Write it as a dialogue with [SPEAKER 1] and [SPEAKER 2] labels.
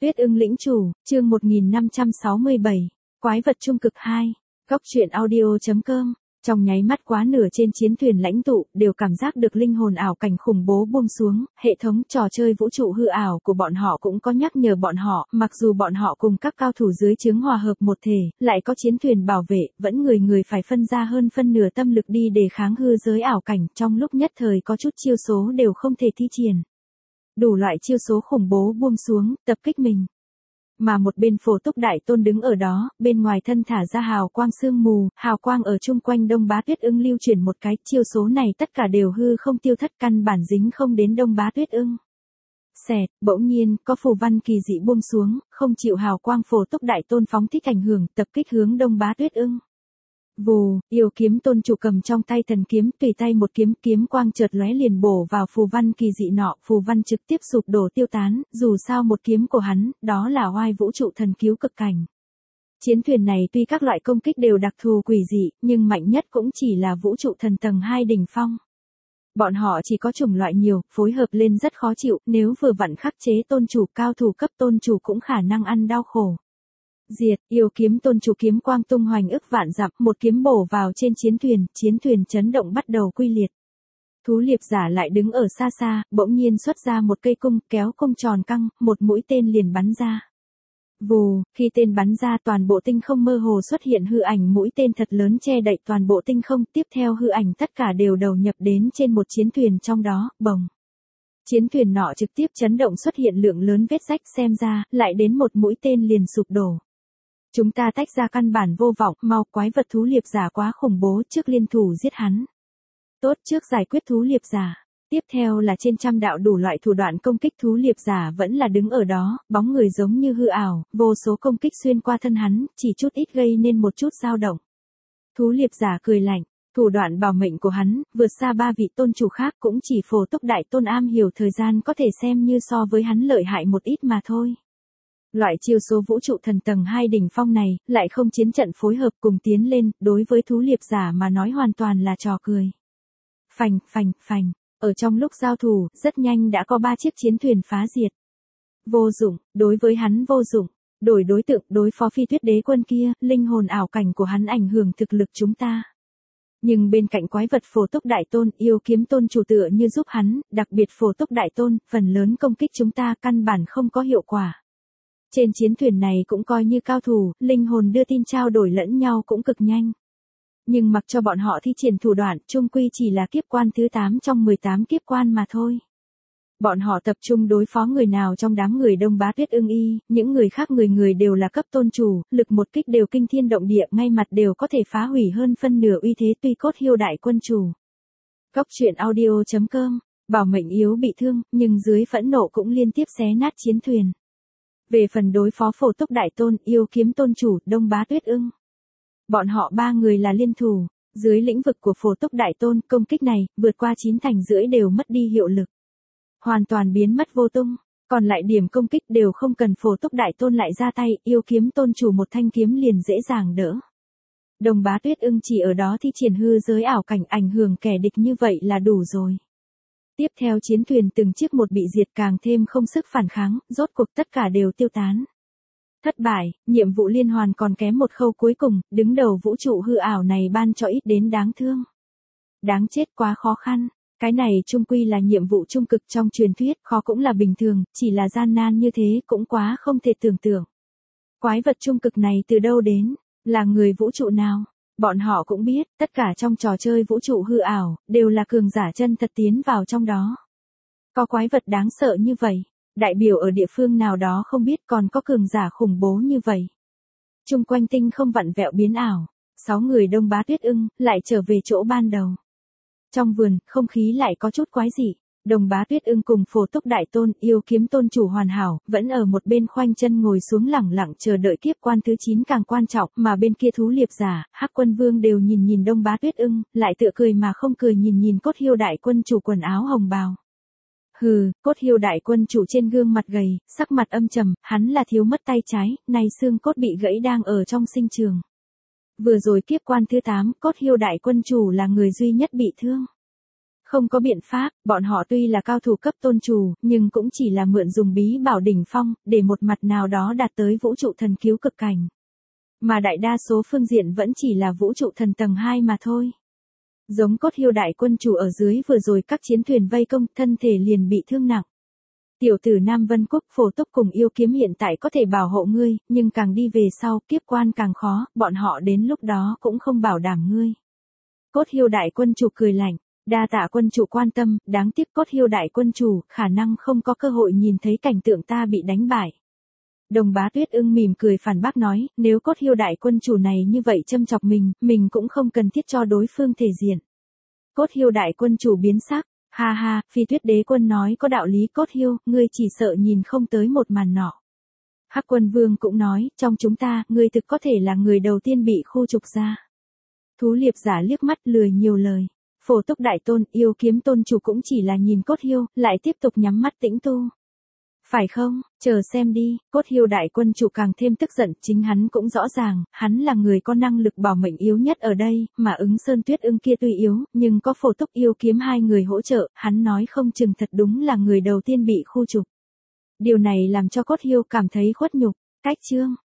[SPEAKER 1] Tuyết ưng lĩnh chủ, chương 1567, Quái vật trung cực 2, Góc truyện audio.com. Trong nháy mắt quá nửa trên chiến thuyền lãnh tụ đều cảm giác được linh hồn ảo cảnh khủng bố buông xuống, hệ thống trò chơi vũ trụ hư ảo của bọn họ cũng có nhắc nhở bọn họ, mặc dù bọn họ cùng các cao thủ dưới trướng hòa hợp một thể, lại có chiến thuyền bảo vệ, vẫn người phải phân ra hơn phân nửa tâm lực đi để kháng hư giới ảo cảnh, trong lúc nhất thời có chút chiêu số đều không thể thi triển. Đủ loại chiêu số khủng bố buông xuống, tập kích mình. Mà một bên Phổ Túc Đại Tôn đứng ở đó, bên ngoài thân thả ra hào quang sương mù, hào quang ở chung quanh Đông Bá Tuyết Ưng lưu chuyển một cái, chiêu số này tất cả đều hư không tiêu thất, căn bản dính không đến Đông Bá Tuyết Ưng. Xẹt, bỗng nhiên, có phù văn kỳ dị buông xuống, không chịu hào quang Phổ Túc Đại Tôn phóng thích ảnh hưởng, tập kích hướng Đông Bá Tuyết Ưng. Vù, yêu kiếm tôn chủ cầm trong tay thần kiếm, tùy tay một kiếm, kiếm quang chợt lóe liền bổ vào phù văn kỳ dị nọ, phù văn trực tiếp sụp đổ tiêu tán, dù sao một kiếm của hắn, đó là oai vũ trụ thần cứu cực cảnh. Chiến thuyền này tuy các loại công kích đều đặc thù quỷ dị, nhưng mạnh nhất cũng chỉ là vũ trụ thần tầng 2 đỉnh phong. Bọn họ chỉ có chủng loại nhiều, phối hợp lên rất khó chịu, nếu vừa vặn khắc chế tôn chủ, cao thủ cấp tôn chủ cũng khả năng ăn đau khổ. Diệt, yêu kiếm tôn chủ kiếm quang tung hoành ức vạn dặm, một kiếm bổ vào trên chiến thuyền chấn động bắt đầu quy liệt. Thú liệp giả lại đứng ở xa xa, bỗng nhiên xuất ra một cây cung, kéo cung tròn căng, một mũi tên liền bắn ra. Vù, khi tên bắn ra toàn bộ tinh không mơ hồ xuất hiện hư ảnh mũi tên thật lớn che đậy toàn bộ tinh không, tiếp theo hư ảnh tất cả đều đầu nhập đến trên một chiến thuyền trong đó, bồng. Chiến thuyền nọ trực tiếp chấn động xuất hiện lượng lớn vết rách, xem ra, lại đến một mũi tên liền sụp đổ. Chúng ta tách ra, căn bản vô vọng, mau, quái vật thú liệp giả quá khủng bố, trước liên thủ giết hắn. Tốt, trước giải quyết thú liệp giả. Tiếp theo là trên trăm đạo đủ loại thủ đoạn công kích, thú liệp giả vẫn là đứng ở đó, bóng người giống như hư ảo, vô số công kích xuyên qua thân hắn, chỉ chút ít gây nên một chút dao động. Thú liệp giả cười lạnh, thủ đoạn bảo mệnh của hắn, vượt xa ba vị tôn chủ khác, cũng chỉ Phổ Túc Đại Tôn am hiểu thời gian có thể xem như so với hắn lợi hại một ít mà thôi. Loại chiêu số vũ trụ thần tầng 2 đỉnh phong này, lại không chiến trận phối hợp cùng tiến lên, đối với thú liệp giả mà nói hoàn toàn là trò cười. Phành, ở trong lúc giao thủ, rất nhanh đã có 3 chiếc chiến thuyền phá diệt. Vô dụng, đối với hắn vô dụng, đổi đối tượng, đối phó Phi Tuyết Đế quân kia, linh hồn ảo cảnh của hắn ảnh hưởng thực lực chúng ta. Nhưng bên cạnh quái vật Phổ Túc Đại Tôn, yêu kiếm tôn chủ tựa như giúp hắn, đặc biệt Phổ Túc Đại Tôn, phần lớn công kích chúng ta căn bản không có hiệu quả. Trên chiến thuyền này cũng coi như cao thủ, linh hồn đưa tin trao đổi lẫn nhau cũng cực nhanh. Nhưng mặc cho bọn họ thi triển thủ đoạn, chung quy chỉ là kiếp quan thứ 8 trong 18 kiếp quan mà thôi. Bọn họ tập trung đối phó người nào trong đám người Đông Bá Tuyết Ưng y, những người khác người đều là cấp tôn chủ, lực một kích đều kinh thiên động địa, ngay mặt đều có thể phá hủy hơn phân nửa uy thế tuy cốt hiêu đại quân chủ. Góc truyện audio.com, bảo mệnh yếu bị thương, nhưng dưới phẫn nộ cũng liên tiếp xé nát chiến thuyền. Về phần đối phó Phổ Túc Đại Tôn, yêu kiếm tôn chủ, Đông Bá Tuyết Ưng. Bọn họ 3 người là liên thủ, dưới lĩnh vực của Phổ Túc Đại Tôn, công kích này, vượt qua 9 thành rưỡi đều mất đi hiệu lực. Hoàn toàn biến mất vô tung, còn lại điểm công kích đều không cần Phổ Túc Đại Tôn lại ra tay, yêu kiếm tôn chủ một thanh kiếm liền dễ dàng đỡ. Đông Bá Tuyết Ưng chỉ ở đó thi triển hư giới ảo cảnh ảnh hưởng kẻ địch như vậy là đủ rồi. Tiếp theo chiến thuyền từng chiếc một bị diệt, càng thêm không sức phản kháng, rốt cuộc tất cả đều tiêu tán. Thất bại, nhiệm vụ liên hoàn còn kém một khâu cuối cùng, đứng đầu vũ trụ hư ảo này ban cho ít đến đáng thương. Đáng chết, quá khó khăn, cái này chung quy là nhiệm vụ trung cực trong truyền thuyết, khó cũng là bình thường, chỉ là gian nan như thế cũng quá không thể tưởng tượng. Quái vật trung cực này từ đâu đến, là người vũ trụ nào? Bọn họ cũng biết, tất cả trong trò chơi vũ trụ hư ảo, đều là cường giả chân thật tiến vào trong đó. Có quái vật đáng sợ như vậy, đại biểu ở địa phương nào đó không biết còn có cường giả khủng bố như vậy. Chung quanh tinh không vặn vẹo biến ảo, 6 người Đông Bá Tuyết Ưng, lại trở về chỗ ban đầu. Trong vườn, không khí lại có chút quái dị. Đông Bá Tuyết Ưng cùng Phổ Túc Đại Tôn, yêu kiếm tôn chủ hoàn hảo, vẫn ở một bên khoanh chân ngồi xuống lẳng lặng chờ đợi kiếp quan thứ 9 càng quan trọng, mà bên kia thú liệp giả, Hắc Quân Vương đều nhìn Đông Bá Tuyết Ưng, lại tựa cười mà không cười nhìn cốt hiêu đại quân chủ quần áo hồng bào. Hừ, cốt hiêu đại quân chủ trên gương mặt gầy, sắc mặt âm trầm, hắn là thiếu mất tay trái, nay xương cốt bị gãy đang ở trong sinh trường. Vừa rồi kiếp quan thứ 8, cốt hiêu đại quân chủ là người duy nhất bị thương. Không có biện pháp, bọn họ tuy là cao thủ cấp tôn chủ, nhưng cũng chỉ là mượn dùng bí bảo đỉnh phong, để một mặt nào đó đạt tới vũ trụ thần cứu cực cảnh. Mà đại đa số phương diện vẫn chỉ là vũ trụ thần tầng 2 mà thôi. Giống Cốt Hiêu đại quân chủ ở dưới vừa rồi các chiến thuyền vây công, thân thể liền bị thương nặng. Tiểu tử Nam Vân Quốc Phổ Túc cùng Yêu Kiếm hiện tại có thể bảo hộ ngươi, nhưng càng đi về sau, kiếp quan càng khó, bọn họ đến lúc đó cũng không bảo đảm ngươi. Cốt Hiêu đại quân chủ cười lạnh, đa tạ quân chủ quan tâm, đáng tiếc Cốt Hiêu đại quân chủ, khả năng không có cơ hội nhìn thấy cảnh tượng ta bị đánh bại. Đồng Bá Tuyết Ưng mỉm cười phản bác nói, nếu Cốt Hiêu đại quân chủ này như vậy châm chọc mình cũng không cần thiết cho đối phương thể diện. Cốt Hiêu đại quân chủ biến sắc, ha ha, Phi Tuyết đế quân nói có đạo lý. Cốt Hiêu, ngươi chỉ sợ nhìn không tới một màn nọ. Hắc Quân Vương cũng nói, trong chúng ta, ngươi thực có thể là người đầu tiên bị khu trục ra. Thú Liệp giả liếc mắt lười nhiều lời. Phổ Túc đại tôn, Yêu Kiếm tôn chủ cũng chỉ là nhìn Cốt Hiêu, lại tiếp tục nhắm mắt tĩnh tu. Phải không, chờ xem đi. Cốt Hiêu đại quân chủ càng thêm tức giận, chính hắn cũng rõ ràng, hắn là người có năng lực bảo mệnh yếu nhất ở đây, mà Ứng Sơn Tuyết Ưng kia tuy yếu, nhưng có Phổ Túc Yêu Kiếm hai người hỗ trợ, hắn nói không chừng thật đúng là người đầu tiên bị khu trục. Điều này làm cho Cốt Hiêu cảm thấy khuất nhục. Cách chương